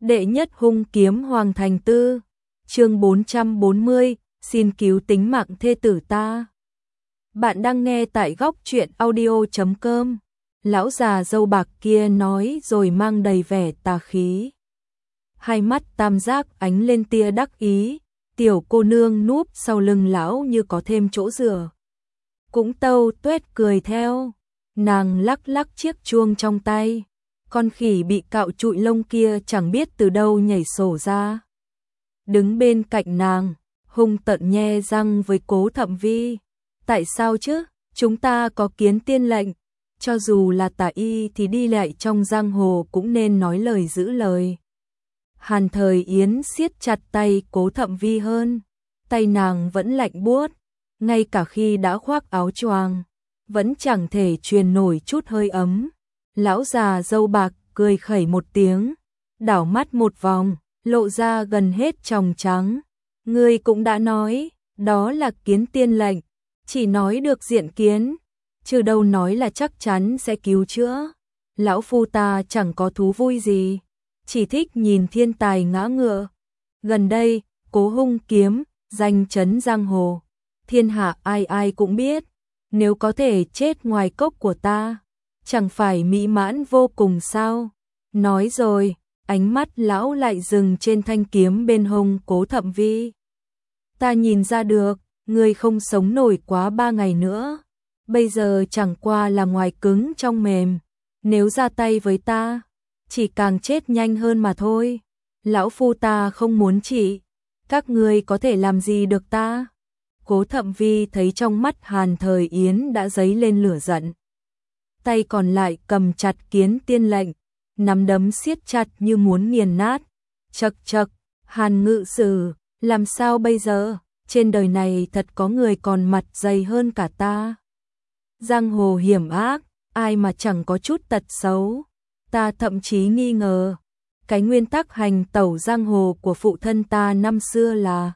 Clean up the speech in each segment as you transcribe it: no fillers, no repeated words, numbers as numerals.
Đệ nhất hung kiếm Hoàng Thành Tư, chương 440, xin cứu tính mạng thê tử ta. Bạn đang nghe tại góc truyện audio.com. Lão già râu bạc kia nói rồi mang đầy vẻ tà khí. Hai mắt tam giác ánh lên tia đắc ý, tiểu cô nương núp sau lưng lão như có thêm chỗ dựa. Cũng tâu tuét cười theo, nàng lắc lắc chiếc chuông trong tay. Con khỉ bị cạo trụi lông kia chẳng biết từ đâu nhảy sổ ra. Đứng bên cạnh nàng, hung tợn nhe răng với Cố Thậm Vi. Tại sao chứ, chúng ta có kiến tiên lệnh, cho dù là tà y thì đi lại trong giang hồ cũng nên nói lời giữ lời. Hàn Thời Yến siết chặt tay Cố Thậm Vi hơn, tay nàng vẫn lạnh buốt, ngay cả khi đã khoác áo choàng, vẫn chẳng thể truyền nổi chút hơi ấm. Lão già râu bạc cười khẩy một tiếng, đảo mắt một vòng, lộ ra gần hết tròng trắng. Ngươi cũng đã nói, đó là kiến tiên lệnh, chỉ nói được diện kiến, chứ đâu nói là chắc chắn sẽ cứu chữa. Lão phu ta chẳng có thú vui gì, chỉ thích nhìn thiên tài ngã ngựa. Gần đây, Cố hung kiếm, danh chấn giang hồ, thiên hạ ai ai cũng biết, nếu có thể chết ngoài cốc của ta, chẳng phải mỹ mãn vô cùng sao? Nói rồi, ánh mắt lão lại dừng trên thanh kiếm bên hông Cố Thậm Vi. Ta nhìn ra được, ngươi không sống nổi quá 3 ngày nữa. Bây giờ chẳng qua là ngoài cứng trong mềm. Nếu ra tay với ta, chỉ càng chết nhanh hơn mà thôi. Lão phu ta không muốn trị. Các ngươi có thể làm gì được ta? Cố Thậm Vi thấy trong mắt Hàn Thời Yến đã dấy lên lửa giận. Tay còn lại cầm chặt kiến tiên lệnh, nắm đấm siết chặt như muốn nghiền nát. Chậc chậc, Hàn ngự sử, làm sao bây giờ? Trên đời này thật có người còn mặt dày hơn cả ta. Giang hồ hiểm ác, ai mà chẳng có chút tật xấu. Ta thậm chí nghi ngờ, cái nguyên tắc hành tẩu giang hồ của phụ thân ta năm xưa là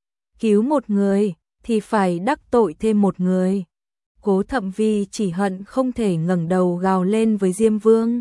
cứu một người thì phải đắc tội thêm một người. Cố Thậm Vi chỉ hận không thể ngẩng đầu gào lên với Diêm Vương.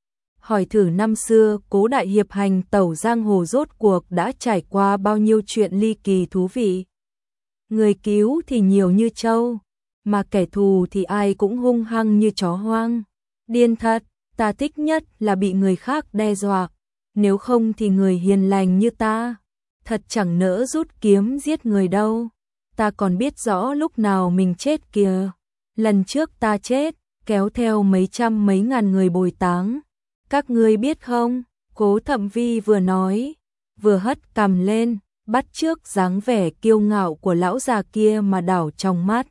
Hỏi thử năm xưa Cố đại hiệp hành tẩu giang hồ rốt cuộc đã trải qua bao nhiêu chuyện ly kỳ thú vị. Người cứu thì nhiều như trâu, mà kẻ thù thì ai cũng hung hăng như chó hoang. Điên thật, ta thích nhất là bị người khác đe dọa, nếu không thì người hiền lành như ta thật chẳng nỡ rút kiếm giết người đâu. Ta còn biết rõ lúc nào mình chết kìa. Lần trước ta chết, kéo theo mấy trăm mấy ngàn người bồi táng. Các ngươi biết không? Cố Thậm Vi vừa nói, vừa hất cằm lên, bắt chước dáng vẻ kiêu ngạo của lão già kia mà đảo trong mắt.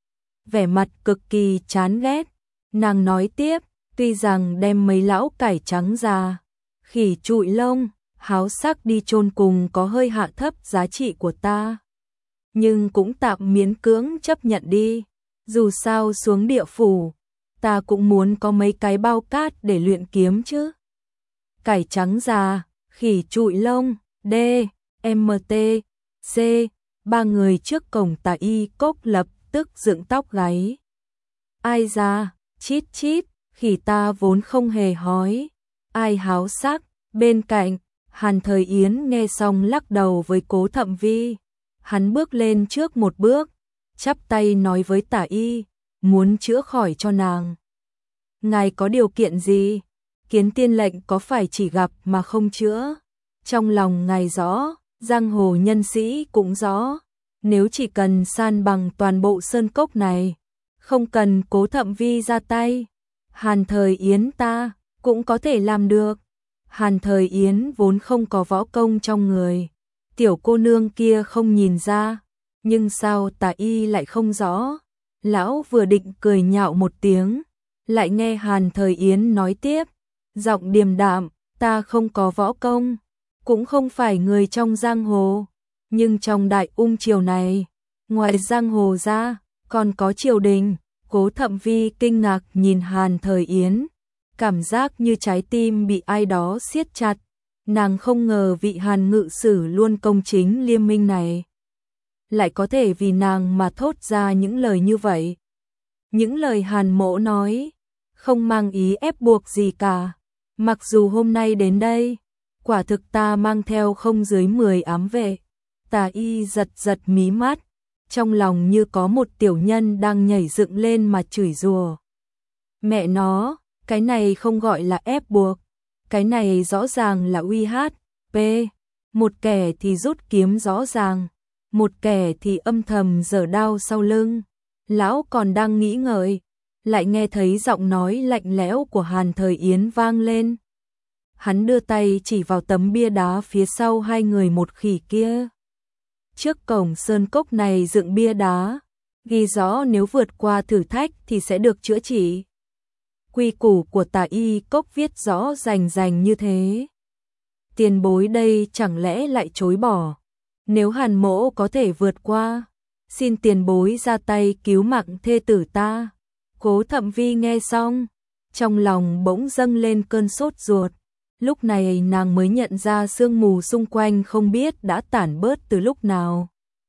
Vẻ mặt cực kỳ chán ghét. Nàng nói tiếp, tuy rằng đem mấy lão cải trắng già, khỉ trụi lông, háo sắc đi chôn cùng có hơi hạ thấp giá trị của ta, nhưng cũng tạm miễn cưỡng chấp nhận đi. Dù sao xuống địa phủ, ta cũng muốn có mấy cái bao cát để luyện kiếm chứ. Cải trắng già, khỉ trụi lông, D, MT, C, ba người trước cổng tà y cốc lập tức dựng tóc gáy. Ai ra, chít chít, khỉ ta vốn không hề hói. Ai háo sắc, bên cạnh, Hàn Thời Yến nghe xong lắc đầu với Cố Thậm Vi. Hắn bước lên trước một bước, chắp tay nói với tả y, muốn chữa khỏi cho nàng. Ngài có điều kiện gì? Kiến tiên lệnh có phải chỉ gặp mà không chữa? Trong lòng ngài rõ, giang hồ nhân sĩ cũng rõ. Nếu chỉ cần san bằng toàn bộ sơn cốc này, không cần Cố Thậm Vi ra tay, Hàn Thời Yến ta cũng có thể làm được. Hàn Thời Yến vốn không có võ công trong người, tiểu cô nương kia không nhìn ra, nhưng sao tà y lại không rõ. Lão vừa định cười nhạo một tiếng, lại nghe Hàn Thời Yến nói tiếp, giọng điềm đạm, ta không có võ công, cũng không phải người trong giang hồ, nhưng trong đại triều này, ngoài giang hồ ra, còn có triều đình. Cố Thậm Vi kinh ngạc nhìn Hàn Thời Yến, cảm giác như trái tim bị ai đó siết chặt. Nàng không ngờ vị Hàn ngự sử luôn công chính liêm minh này lại có thể vì nàng mà thốt ra những lời như vậy. Những lời Hàn mỗ nói không mang ý ép buộc gì cả. Mặc dù hôm nay đến đây, quả thực ta mang theo không dưới 10 ám vệ. Tà y giật giật mí mắt, trong lòng như có một tiểu nhân đang nhảy dựng lên mà chửi rủa. Mẹ nó, cái này không gọi là ép buộc, cái này rõ ràng là uy hát, p. Một kẻ thì rút kiếm rõ ràng, một kẻ thì âm thầm giở đao sau lưng. Lão còn đang nghĩ ngợi, lại nghe thấy giọng nói lạnh lẽo của Hàn Thời Yến vang lên. Hắn đưa tay chỉ vào tấm bia đá phía sau hai người một khỉ kia. Trước cổng sơn cốc này dựng bia đá, ghi rõ nếu vượt qua thử thách thì sẽ được chữa trị. Quy củ của Tà Y Cốc viết rõ rành rành như thế. Tiền bối đây chẳng lẽ lại chối bỏ? Nếu Hàn mỗ có thể vượt qua, xin tiền bối ra tay cứu mạng thê tử ta. Cố Thậm Vi nghe xong, trong lòng bỗng dâng lên cơn sốt ruột. Lúc này nàng mới nhận ra sương mù xung quanh không biết đã tản bớt từ lúc nào.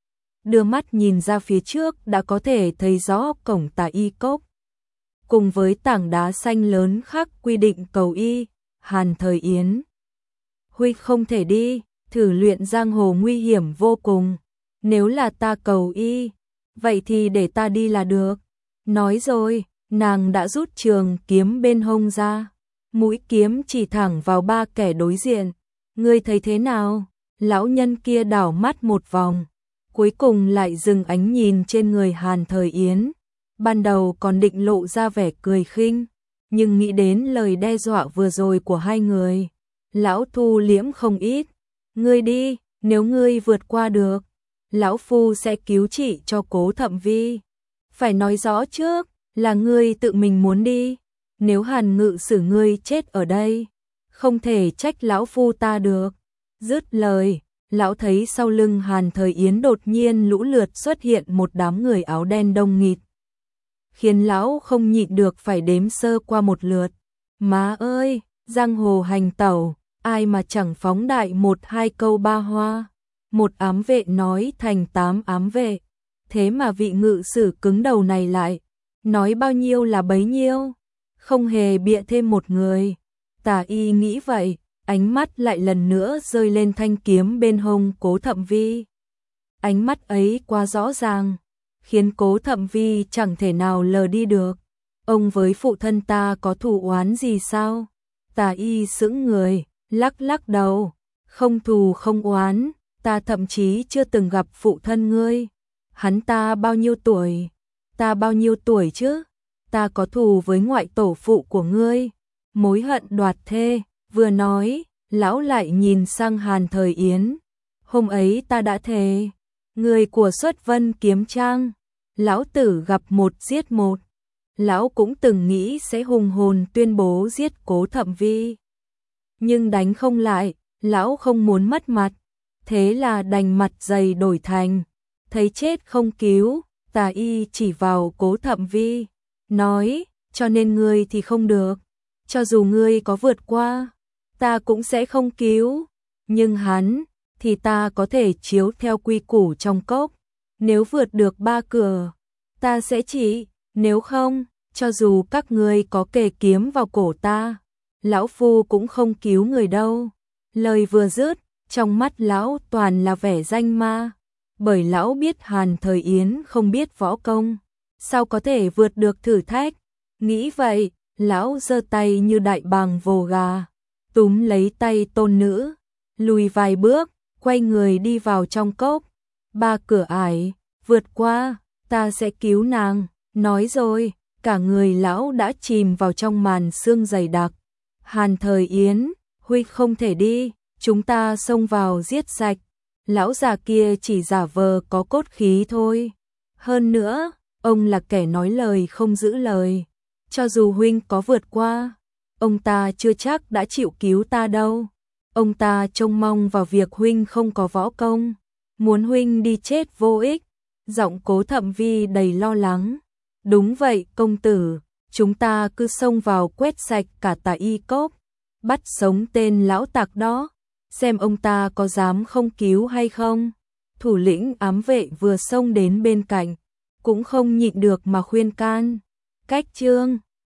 Đưa mắt nhìn ra phía trước đã có thể thấy rõ cổng Tà Y Cốc. Cùng với tảng đá xanh lớn khắc quy định cầu y, Hàn Thời Yến. Huynh không thể đi, thử luyện giang hồ nguy hiểm vô cùng. Nếu là ta cầu y, vậy thì để ta đi là được. Nói rồi, nàng đã rút trường kiếm bên hông ra. Mũi kiếm chỉ thẳng vào ba kẻ đối diện. Ngươi thấy thế nào? Lão nhân kia đảo mắt một vòng, cuối cùng lại dừng ánh nhìn trên người Hàn Thời Yến. Ban đầu còn định lộ ra vẻ cười khinh, nhưng nghĩ đến lời đe dọa vừa rồi của hai người, lão thu liễm không ít. Ngươi đi, nếu ngươi vượt qua được, lão phu sẽ cứu trị cho Cố Thậm Vi. Phải nói rõ trước, là ngươi tự mình muốn đi. Nếu Hàn ngự sử ngươi chết ở đây, không thể trách lão phu ta được. Dứt lời, lão thấy sau lưng Hàn Thời Yến đột nhiên lũ lượt xuất hiện một đám người áo đen đông nghịt, khiến lão không nhịn được phải đếm sơ qua một lượt. Má ơi, giang hồ hành tẩu, ai mà chẳng phóng đại một hai câu ba hoa. Một ám vệ nói thành 8 ám vệ, thế mà vị ngự sử cứng đầu này lại nói bao nhiêu là bấy nhiêu, không hề bịa thêm một người. Tà Y nghĩ vậy, ánh mắt lại lần nữa rơi lên thanh kiếm bên hông Cố Thậm Vi. Ánh mắt ấy quá rõ ràng, khiến Cố Thậm Vi chẳng thể nào lờ đi được. Ông với phụ thân ta có thù oán gì sao? Tà Y sững người, lắc lắc đầu, không thù không oán, ta thậm chí chưa từng gặp phụ thân ngươi. Hắn ta bao nhiêu tuổi? Ta bao nhiêu tuổi chứ? Ta có thù với ngoại tổ phụ của ngươi, mối hận đoạt thê. Vừa nói, lão lại nhìn sang Hàn Thời Yến. Hôm ấy ta đã thề, người của Xuất Vân Kiếm Trang, lão tử gặp một giết một. Lão cũng từng nghĩ sẽ hùng hồn tuyên bố giết Cố Thậm Vi, nhưng đánh không lại, lão không muốn mất mặt, thế là đành mặt dày đổi thành thấy chết không cứu. Tà Y chỉ vào Cố Thậm Vi, nói, cho nên ngươi thì không được, cho dù ngươi có vượt qua, ta cũng sẽ không cứu, nhưng hắn, thì ta có thể chiếu theo quy củ trong cốc, nếu vượt được 3 cửa, ta sẽ chỉ, nếu không, cho dù các ngươi có kề kiếm vào cổ ta, lão phu cũng không cứu người đâu. Lời vừa dứt, trong mắt lão toàn là vẻ danh ma, bởi lão biết Hàn Thời Yến không biết võ công, sao có thể vượt được thử thách. Nghĩ vậy, lão giơ tay như đại bàng vồ gà, túm lấy tay tôn nữ, lùi vài bước, quay người đi vào trong cốc. 3 cửa ải, vượt qua, ta sẽ cứu nàng. Nói rồi, cả người lão đã chìm vào trong màn sương dày đặc. Hàn Thời Yến, huynh không thể đi, chúng ta xông vào giết sạch. Lão già kia chỉ giả vờ có cốt khí thôi. Hơn nữa, ông là kẻ nói lời không giữ lời. Cho dù huynh có vượt qua, ông ta chưa chắc đã chịu cứu ta đâu. Ông ta trông mong vào việc huynh không có võ công, muốn huynh đi chết vô ích. Giọng Cố Thậm Vi đầy lo lắng. Đúng vậy công tử, chúng ta cứ xông vào quét sạch cả Tà Y Cốc, bắt sống tên lão tặc đó, xem ông ta có dám không cứu hay không. Thủ lĩnh ám vệ vừa xông đến bên cạnh, cũng không nhịn được mà khuyên can. Cách chương